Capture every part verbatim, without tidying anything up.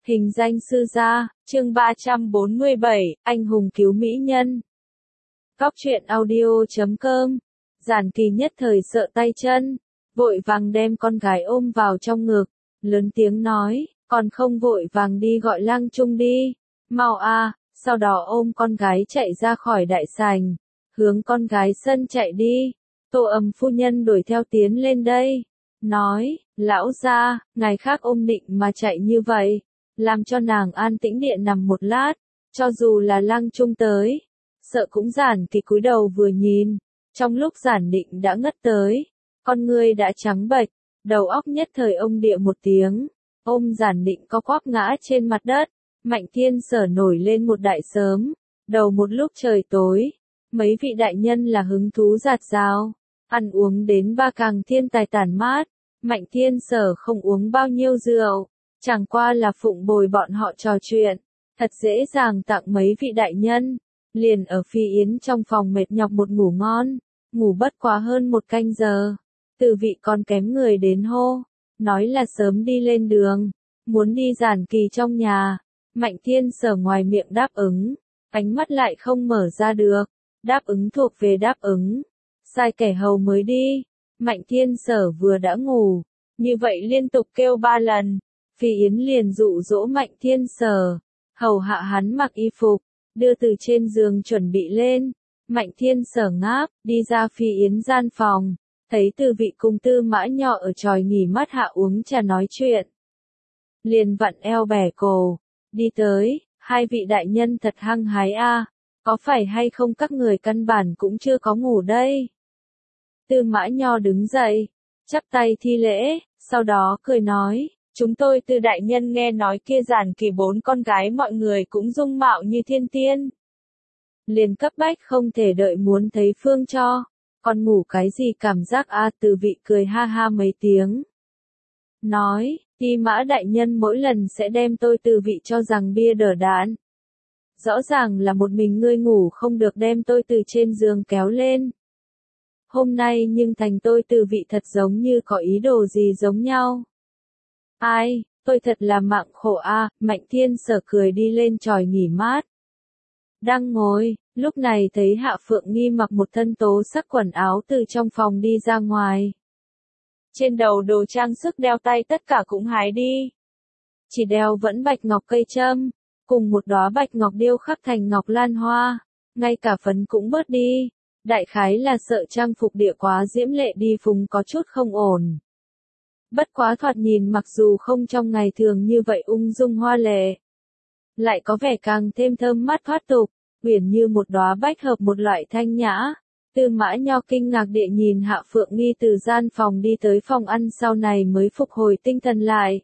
Hình danh sư gia, chương ba trăm bốn mươi bảy, anh hùng cứu mỹ nhân. Cóc truyện audio chấm com. Giản Kỳ nhất thời sợ tay chân, vội vàng đem con gái ôm vào trong ngực, lớn tiếng nói, còn không vội vàng đi gọi Lang Trung đi, mau a, sau đó ôm con gái chạy ra khỏi đại sảnh, hướng con gái sân chạy đi. Tô Ầm phu nhân đuổi theo tiến lên đây, nói, lão gia, ngài khác ôm Định mà chạy như vậy, làm cho nàng an tĩnh điện nằm một lát, cho dù là Lang Trung tới, sợ cũng. Giản Kỳ cúi đầu vừa nhìn, trong lúc Giản Định đã ngất tới, con người đã trắng bệch, đầu óc nhất thời ông địa một tiếng, ôm Giản Định co quắp ngã trên mặt đất. Mạnh Thiên Sở nổi lên một đại sớm, đầu một lúc trời tối, mấy vị đại nhân là hứng thú dạt dào, ăn uống đến ba càng thiên tài tản mát. Mạnh Thiên Sở không uống bao nhiêu rượu, chẳng qua là phụng bồi bọn họ trò chuyện, thật dễ dàng tặng mấy vị đại nhân, liền ở Phi Yến trong phòng mệt nhọc một ngủ ngon, ngủ bất quá hơn một canh giờ. Từ vị còn kém người đến hô, nói là sớm đi lên đường, muốn đi Giản Kỳ trong nhà. Mạnh Thiên Sở ngoài miệng đáp ứng, ánh mắt lại không mở ra được, đáp ứng thuộc về đáp ứng, sai kẻ hầu mới đi. Mạnh Thiên Sở vừa đã ngủ, như vậy liên tục kêu ba lần, Phi Yến liền dụ dỗ Mạnh Thiên Sở, hầu hạ hắn mặc y phục, đưa từ trên giường chuẩn bị lên. Mạnh Thiên Sở ngáp, đi ra Phi Yến gian phòng, thấy Từ vị cùng Tư Mã Nho ở tròi nghỉ mát hạ uống trà nói chuyện, liền vặn eo bẻ cổ, đi tới, hai vị đại nhân thật hăng hái a, có phải hay không các người căn bản cũng chưa có ngủ đây? Tư Mã Nho đứng dậy, chắp tay thi lễ, sau đó cười nói, chúng tôi Tư đại nhân nghe nói kia Giản Kỳ bốn con gái mọi người cũng dung mạo như thiên tiên, liền cấp bách không thể đợi muốn thấy phương cho, còn ngủ cái gì cảm giác a? Từ vị cười ha ha mấy tiếng, nói, Ti Mã đại nhân mỗi lần sẽ đem tôi Từ vị cho rằng bia đỡ đạn. Rõ ràng là một mình ngươi ngủ không được đem tôi từ trên giường kéo lên. Hôm nay nhưng thành tôi Từ vị thật giống như có ý đồ gì giống nhau. Ai, tôi thật là mạng khổ a. Mạnh Thiên Sở cười đi lên tròi nghỉ mát. Đang ngồi, lúc này thấy Hạ Phượng Nghi mặc một thân tố sắc quần áo từ trong phòng đi ra ngoài. Trên đầu đồ trang sức đeo tay tất cả cũng hái đi. Chỉ đeo vẫn bạch ngọc cây châm, cùng một đóa bạch ngọc điêu khắc thành ngọc lan hoa, ngay cả phấn cũng bớt đi. Đại khái là sợ trang phục địa quá diễm lệ đi phùng có chút không ổn. Bất quá thoạt nhìn mặc dù không trong ngày thường như vậy ung dung hoa lệ, lại có vẻ càng thêm thơm mát thoát tục, uyển như một đóa bách hợp một loại thanh nhã. Tư Mã Nho kinh ngạc địa nhìn Hạ Phượng Nghi từ gian phòng đi tới phòng ăn, sau này mới phục hồi tinh thần lại.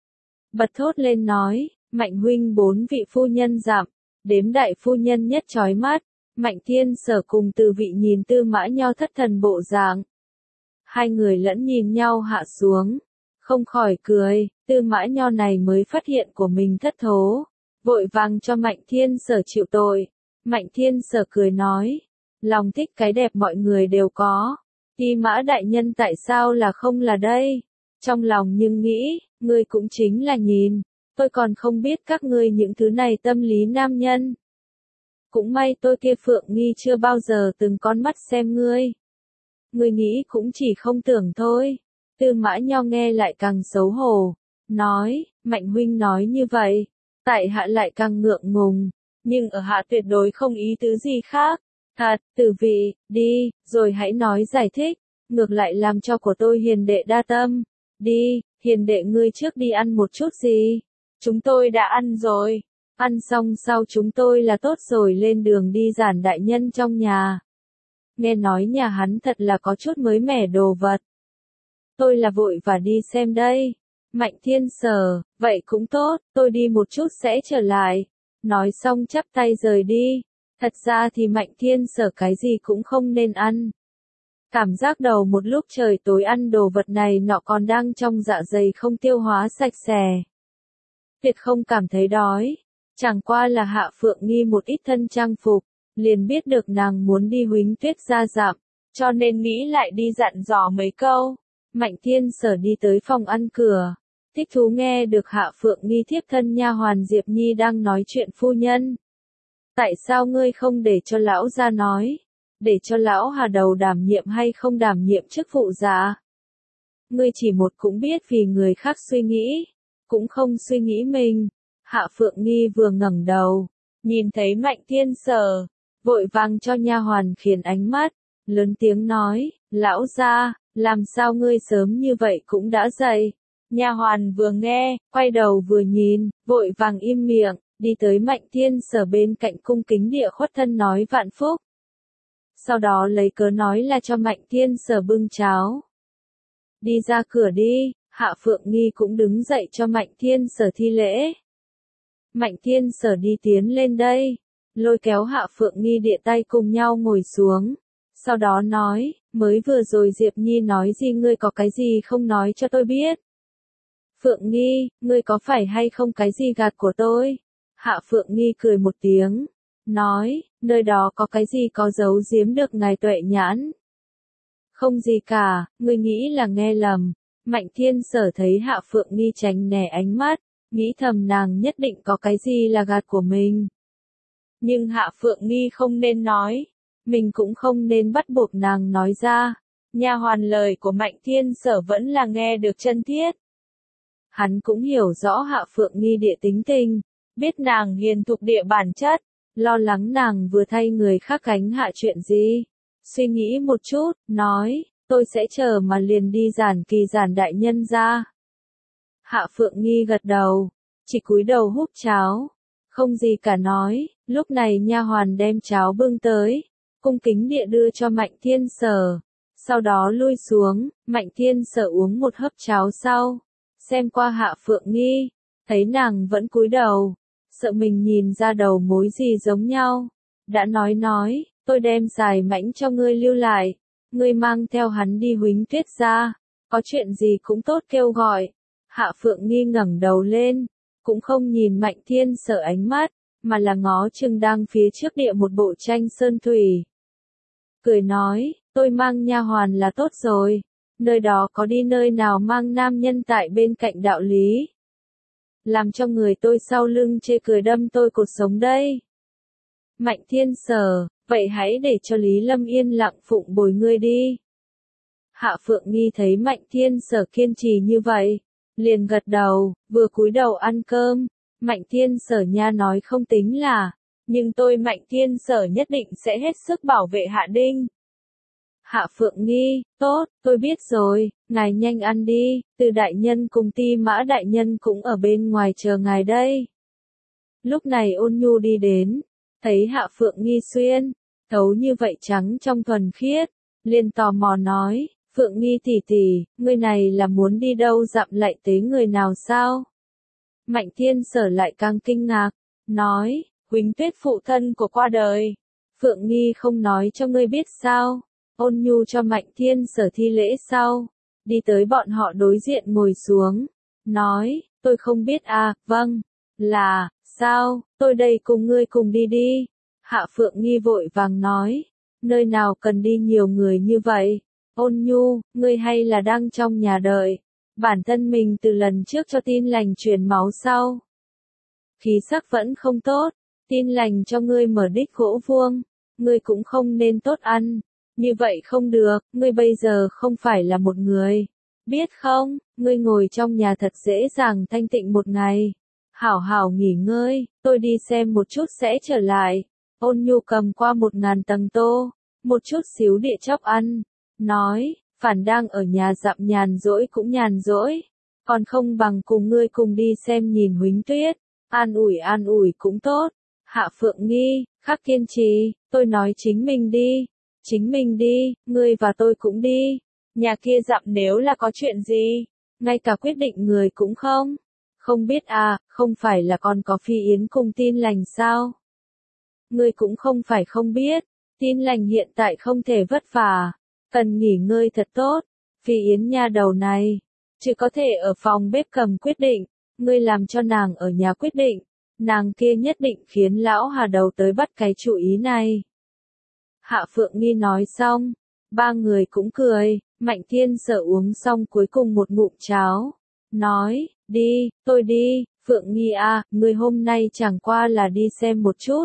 Bật thốt lên nói, Mạnh huynh bốn vị phu nhân giảm, đếm đại phu nhân nhất chói mắt. Mạnh Thiên Sở cùng Từ vị nhìn Tư Mã Nho thất thần bộ dạng. Hai người lẫn nhìn nhau hạ xuống, không khỏi cười. Tư Mã Nho này mới phát hiện của mình thất thố, vội vàng cho Mạnh Thiên Sở chịu tội. Mạnh Thiên Sở cười nói, lòng thích cái đẹp mọi người đều có, Ti Mã đại nhân tại sao là không là đây? Trong lòng nhưng nghĩ, ngươi cũng chính là nhìn, tôi còn không biết các ngươi những thứ này tâm lý nam nhân. Cũng may tôi kia Phượng Nghi chưa bao giờ từng con mắt xem ngươi. Ngươi nghĩ cũng chỉ không tưởng thôi. Tư Mã Nho nghe lại càng xấu hổ, nói, Mạnh huynh nói như vậy, tại hạ lại càng ngượng ngùng, nhưng ở hạ tuyệt đối không ý tứ gì khác. Thật, Từ vị, đi, rồi hãy nói giải thích, ngược lại làm cho của tôi hiền đệ đa tâm. Đi, hiền đệ ngươi trước đi ăn một chút gì. Chúng tôi đã ăn rồi. Ăn xong sau chúng tôi là tốt rồi lên đường đi Giản đại nhân trong nhà. Nghe nói nhà hắn thật là có chút mới mẻ đồ vật. Tôi là vội và đi xem đây. Mạnh Thiên Sở, vậy cũng tốt, tôi đi một chút sẽ trở lại. Nói xong chắp tay rời đi. Thật ra thì Mạnh Thiên Sở cái gì cũng không nên ăn. Cảm giác đầu một lúc trời tối ăn đồ vật này nọ còn đang trong dạ dày không tiêu hóa sạch sẽ. Tuyệt không cảm thấy đói. Chẳng qua là Hạ Phượng Nghi một ít thân trang phục, liền biết được nàng muốn đi Huỳnh Tuyết gia dạm, cho nên nghĩ lại đi dặn dò mấy câu. Mạnh Thiên Sở đi tới phòng ăn cửa, thích thú nghe được Hạ Phượng Nghi thiếp thân nha hoàn Diệp Nhi đang nói chuyện phu nhân. Tại sao ngươi không để cho lão gia nói? Để cho lão Hà đầu đảm nhiệm hay không đảm nhiệm chức vụ dạ? Ngươi chỉ một cũng biết vì người khác suy nghĩ, cũng không suy nghĩ mình. Hạ Phượng Nghi vừa ngẩng đầu, nhìn thấy Mạnh Thiên Sở, vội vàng cho nha hoàn khiến ánh mắt, lớn tiếng nói, lão gia, làm sao ngươi sớm như vậy cũng đã dậy? Nha hoàn vừa nghe, quay đầu vừa nhìn, vội vàng im miệng, đi tới Mạnh Thiên Sở bên cạnh cung kính địa khuất thân nói vạn phúc. Sau đó lấy cớ nói là cho Mạnh Thiên Sở bưng cháo. Đi ra cửa đi, Hạ Phượng Nghi cũng đứng dậy cho Mạnh Thiên Sở thi lễ. Mạnh Thiên Sở đi tiến lên đây, lôi kéo Hạ Phượng Nghi địa tay cùng nhau ngồi xuống. Sau đó nói, mới vừa rồi Diệp Nhi nói gì ngươi có cái gì không nói cho tôi biết. Phượng Nghi, ngươi có phải hay không cái gì gạt của tôi? Hạ Phượng Nghi cười một tiếng, nói, nơi đó có cái gì có giấu giếm được ngài tuệ nhãn? Không gì cả, ngươi nghĩ là nghe lầm. Mạnh Thiên Sở thấy Hạ Phượng Nghi tránh né ánh mắt, nghĩ thầm nàng nhất định có cái gì là gạt của mình. Nhưng Hạ Phượng Nghi không nên nói, mình cũng không nên bắt buộc nàng nói ra. Nha hoàn lời của Mạnh Thiên Sở vẫn là nghe được chân thiết. Hắn cũng hiểu rõ Hạ Phượng Nghi địa tính tình, biết nàng hiền thục địa bản chất, lo lắng nàng vừa thay người khác gánh hạ chuyện gì. Suy nghĩ một chút, nói, tôi sẽ chờ mà liền đi giản kỳ giản đại nhân ra. Hạ Phượng Nghi gật đầu, chỉ cúi đầu húp cháo, không gì cả nói. Lúc này nha hoàn đem cháo bưng tới, cung kính địa đưa cho Mạnh Thiên Sở. Sau đó lui xuống, Mạnh Thiên Sở uống một hớp cháo sau, xem qua Hạ Phượng Nghi, thấy nàng vẫn cúi đầu, sợ mình nhìn ra đầu mối gì giống nhau. Đã nói nói, tôi đem Giải Mãnh cho ngươi lưu lại, ngươi mang theo hắn đi Huỳnh Tuyết ra, có chuyện gì cũng tốt kêu gọi. Hạ Phượng Nghi ngẩng đầu lên, cũng không nhìn Mạnh Thiên Sở ánh mắt, mà là ngó chừng đang phía trước địa một bộ tranh sơn thủy. Cười nói, tôi mang nha hoàn là tốt rồi, nơi đó có đi nơi nào mang nam nhân tại bên cạnh đạo lý. Làm cho người tôi sau lưng chê cười đâm tôi cột sống đây. Mạnh Thiên Sở, vậy hãy để cho Lý Lâm yên lặng phụng bồi ngươi đi. Hạ Phượng Nghi thấy Mạnh Thiên Sở kiên trì như vậy, liền gật đầu, vừa cúi đầu ăn cơm. Mạnh Thiên Sở nha nói không tính là, nhưng tôi Mạnh Thiên Sở nhất định sẽ hết sức bảo vệ Hạ Đinh. Hạ Phượng Nghi, tốt, tôi biết rồi, ngài nhanh ăn đi, Từ đại nhân cùng Ti Mã đại nhân cũng ở bên ngoài chờ ngài đây. Lúc này Ôn Nhu đi đến, thấy Hạ Phượng Nghi xuyên, thấu như vậy trắng trong thuần khiết, liền tò mò nói, Phượng Nghi tỷ tỷ, ngươi này là muốn đi đâu dặm lại tế người nào sao? Mạnh Thiên Sở lại càng kinh ngạc, nói, Huỳnh Tuyết phụ thân của qua đời. Phượng Nghi không nói cho ngươi biết sao? Ôn Nhu cho Mạnh Thiên Sở thi lễ sau, đi tới bọn họ đối diện ngồi xuống, nói, tôi không biết à, vâng, là, sao, tôi đây cùng ngươi cùng đi đi. Hạ Phượng Nghi vội vàng nói, nơi nào cần đi nhiều người như vậy? Ôn Nhu, ngươi hay là đang trong nhà đợi, bản thân mình từ lần trước cho tin lành truyền máu sau. Khí sắc vẫn không tốt, tin lành cho ngươi mở đích gỗ vuông, ngươi cũng không nên tốt ăn. Như vậy không được, ngươi bây giờ không phải là một người. Biết không, ngươi ngồi trong nhà thật dễ dàng thanh tịnh một ngày. Hảo hảo nghỉ ngơi, tôi đi xem một chút sẽ trở lại. Ôn Nhu cầm qua một ngàn tầng tô, một chút xíu địa chóc ăn. Nói, phản đang ở nhà dặm nhàn rỗi cũng nhàn rỗi. Còn không bằng cùng ngươi cùng đi xem nhìn Huỳnh Tuyết. An ủi an ủi cũng tốt. Hạ Phượng Nghi, khắc kiên trì, tôi nói chính mình đi. Chính mình đi, ngươi và tôi cũng đi. Nhà kia dặm nếu là có chuyện gì, ngay cả quyết định người cũng không. Không biết à, không phải là còn có Phi Yến cùng tin lành sao? Ngươi cũng không phải không biết, tin lành hiện tại không thể vất vả, cần nghỉ ngơi thật tốt. Phi Yến nha đầu này, chỉ có thể ở phòng bếp cầm quyết định, ngươi làm cho nàng ở nhà quyết định, nàng kia nhất định khiến lão Hà đầu tới bắt cái chủ ý này. Hạ Phượng Nghi nói xong, ba người cũng cười. Mạnh Thiên Sở uống xong cuối cùng một ngụm cháo, nói, Đi, tôi đi, Phượng Nghi à, ngươi hôm nay chẳng qua là đi xem một chút.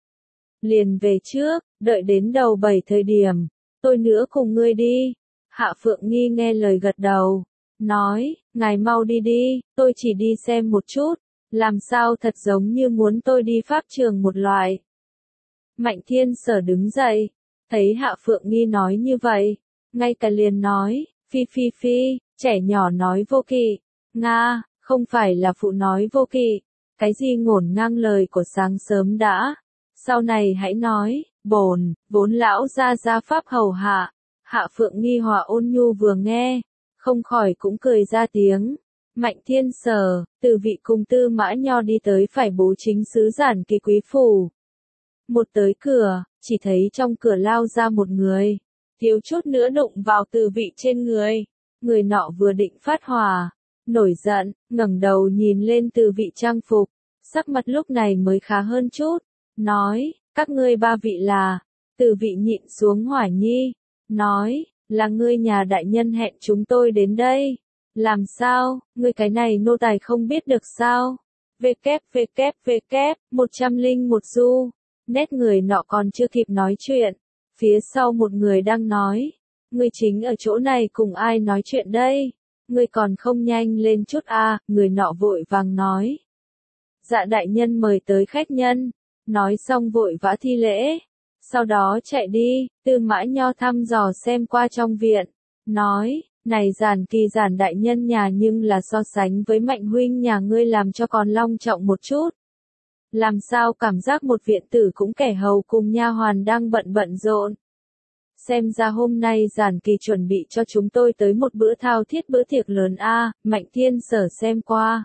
Liền về trước, đợi đến đầu bảy thời điểm, tôi nữa cùng ngươi đi. Hạ Phượng Nghi nghe lời gật đầu, nói, ngài mau đi đi, tôi chỉ đi xem một chút, làm sao thật giống như muốn tôi đi pháp trường một loại. Mạnh Thiên Sở đứng dậy, thấy Hạ Phượng Nghi nói như vậy, ngay cả liền nói, phi phi phi, trẻ nhỏ nói vô kỵ, Nga, không phải là phụ nói vô kỵ, cái gì ngổn ngang lời của sáng sớm đã, sau này hãy nói, bổn, vốn lão gia gia pháp hầu hạ. Hạ Phượng Nghi hòa ôn nhu vừa nghe, không khỏi cũng cười ra tiếng. Mạnh Thiên Sở, từ vị cùng Tư Mã Nho đi tới phải bố chính sứ giản kỳ quý phủ. Một tới cửa, chỉ thấy trong cửa lao ra một người, thiếu chút nữa đụng vào từ vị trên người. Người nọ vừa định phát hỏa, nổi giận, ngẩng đầu nhìn lên từ vị trang phục, sắc mặt lúc này mới khá hơn chút, nói, các ngươi ba vị là, từ vị nhịn xuống hỏa nhi, nói, là ngươi nhà đại nhân hẹn chúng tôi đến đây. Làm sao, ngươi cái này nô tài không biết được sao? vê kép vê kép vê kép, một trăm linh một du. Nét người nọ còn chưa kịp nói chuyện. Phía sau một người đang nói. Ngươi chính ở chỗ này cùng ai nói chuyện đây? Ngươi còn không nhanh lên chút à, người nọ vội vàng nói. Dạ đại nhân mời tới khách nhân. Nói xong vội vã thi lễ. Sau đó chạy đi, Tư Mã Nho thăm dò xem qua trong viện. Nói, này giản kỳ giản đại nhân nhà nhưng là so sánh với Mạnh huynh nhà ngươi làm cho còn long trọng một chút. Làm sao cảm giác một viện tử cũng kẻ hầu cùng nha hoàn đang bận bận rộn. Xem ra hôm nay giản kỳ chuẩn bị cho chúng tôi tới một bữa thao thiết bữa tiệc lớn a. Mạnh Thiên Sở xem qua.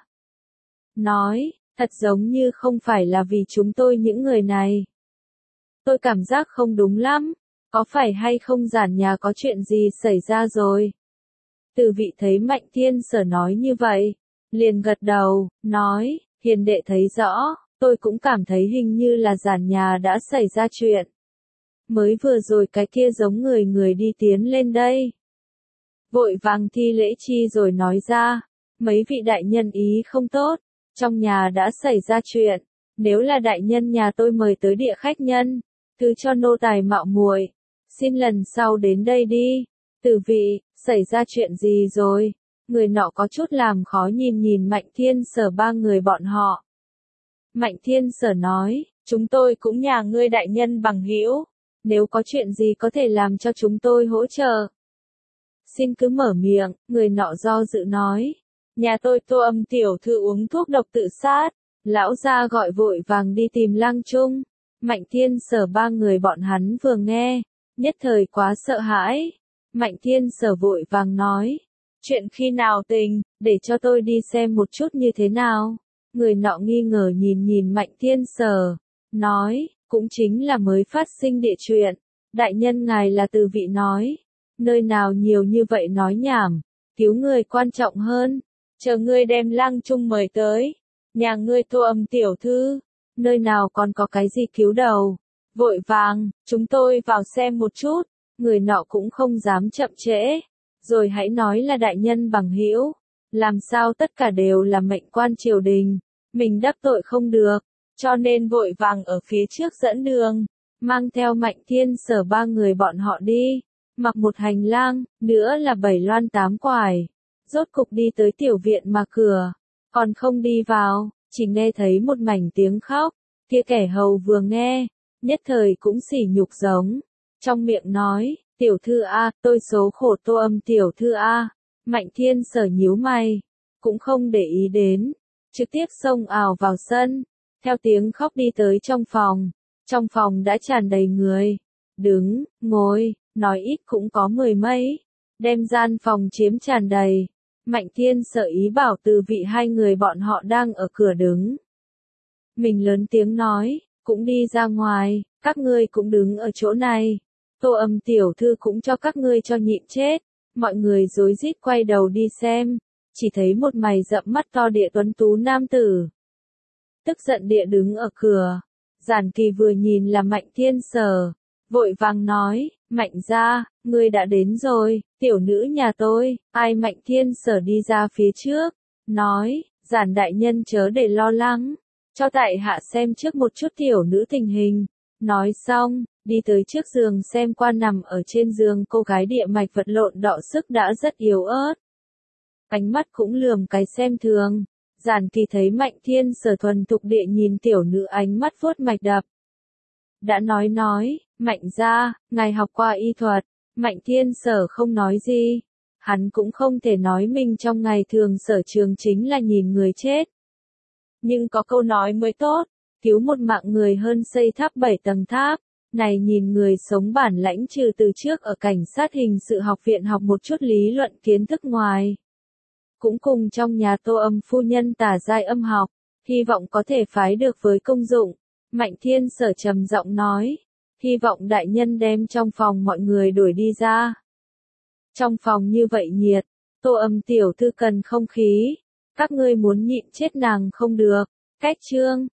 Nói, thật giống như không phải là vì chúng tôi những người này. Tôi cảm giác không đúng lắm, có phải hay không giản nhà có chuyện gì xảy ra rồi? Từ vị thấy Mạnh Thiên Sở nói như vậy, liền gật đầu, nói, hiền đệ thấy rõ, tôi cũng cảm thấy hình như là giản nhà đã xảy ra chuyện. Mới vừa rồi cái kia giống người người đi tiến lên đây. Vội vàng thi lễ chi rồi nói ra, mấy vị đại nhân ý không tốt, trong nhà đã xảy ra chuyện, nếu là đại nhân nhà tôi mời tới địa khách nhân, cứ cho nô tài mạo muội, xin lần sau đến đây đi. Từ vị, xảy ra chuyện gì rồi? Người nọ có chút làm khó nhìn nhìn Mạnh Thiên Sở ba người bọn họ. Mạnh Thiên Sở nói, chúng tôi cũng nhà ngươi đại nhân bằng hữu, nếu có chuyện gì có thể làm cho chúng tôi hỗ trợ. Xin cứ mở miệng, người nọ do dự nói, nhà tôi Tô Âm tiểu thư uống thuốc độc tự sát, lão gia gọi vội vàng đi tìm Lăng Trung. Mạnh Thiên Sở ba người bọn hắn vừa nghe, nhất thời quá sợ hãi. Mạnh Thiên Sở vội vàng nói, chuyện khi nào tình, để cho tôi đi xem một chút như thế nào. Người nọ nghi ngờ nhìn nhìn Mạnh Thiên Sở, nói, cũng chính là mới phát sinh địa chuyện. Đại nhân ngài là từ vị nói, nơi nào nhiều như vậy nói nhảm, cứu người quan trọng hơn. Chờ ngươi đem Lăng Trung mời tới, nhà ngươi Tô Âm tiểu thư, nơi nào còn có cái gì cứu đầu. Vội vàng, chúng tôi vào xem một chút. Người nọ cũng không dám chậm trễ, rồi hãy nói là đại nhân bằng hữu, làm sao tất cả đều là mệnh quan triều đình, mình đắc tội không được, cho nên vội vàng ở phía trước dẫn đường, mang theo Mạnh Thiên Sở ba người bọn họ đi, mặc một hành lang, nữa là bảy loan tám quải, rốt cục đi tới tiểu viện mà cửa, còn không đi vào, chỉ nghe thấy một mảnh tiếng khóc, kia kẻ hầu vừa nghe, nhất thời cũng sỉ nhục giống. Trong miệng nói, tiểu thư A, tôi số khổ Tô Âm tiểu thư A. Mạnh Thiên Sở nhíu mày, cũng không để ý đến, trực tiếp xông ào vào sân, theo tiếng khóc đi tới trong phòng. Trong phòng đã tràn đầy người, đứng, ngồi, nói ít cũng có mười mấy, đem gian phòng chiếm tràn đầy. Mạnh Thiên Sở ý bảo từ vị hai người bọn họ đang ở cửa đứng. Mình lớn tiếng nói, cũng đi ra ngoài, các ngươi cũng đứng ở chỗ này. Tô Âm tiểu thư cũng cho các ngươi cho nhịn chết. Mọi người rối rít quay đầu đi xem, chỉ thấy một mày rậm mắt to địa tuấn tú nam tử. Tức giận địa đứng ở cửa. Giản Kỳ vừa nhìn là Mạnh Thiên Sở, vội vàng nói, Mạnh gia, ngươi đã đến rồi, tiểu nữ nhà tôi. Ai? Mạnh Thiên Sở đi ra phía trước, nói, Giản đại nhân chớ để lo lắng, cho tại hạ xem trước một chút tiểu nữ tình hình. Nói xong, đi tới trước giường xem qua nằm ở trên giường cô gái địa mạch vật lộn đọ sức đã rất yếu ớt. Ánh mắt cũng lườm cái xem thường. Giản Kỳ thấy Mạnh Thiên Sở thuần thục địa nhìn tiểu nữ ánh mắt vuốt mạch đập. Đã nói nói, Mạnh gia, ngài học qua y thuật. Mạnh Thiên Sở không nói gì. Hắn cũng không thể nói mình trong ngày thường sở trường chính là nhìn người chết. Nhưng có câu nói mới tốt, cứu một mạng người hơn xây tháp bảy tầng tháp. Này nhìn người sống bản lãnh trừ từ trước ở cảnh sát hình sự học viện học một chút lý luận kiến thức ngoài. Cũng cùng trong nhà Tô Âm phu nhân tả giai âm học, hy vọng có thể phái được với công dụng. Mạnh Thiên Sở trầm giọng nói, hy vọng đại nhân đem trong phòng mọi người đuổi đi ra. Trong phòng như vậy nhiệt, Tô Âm tiểu thư cần không khí, các ngươi muốn nhịn chết nàng không được. Cách chương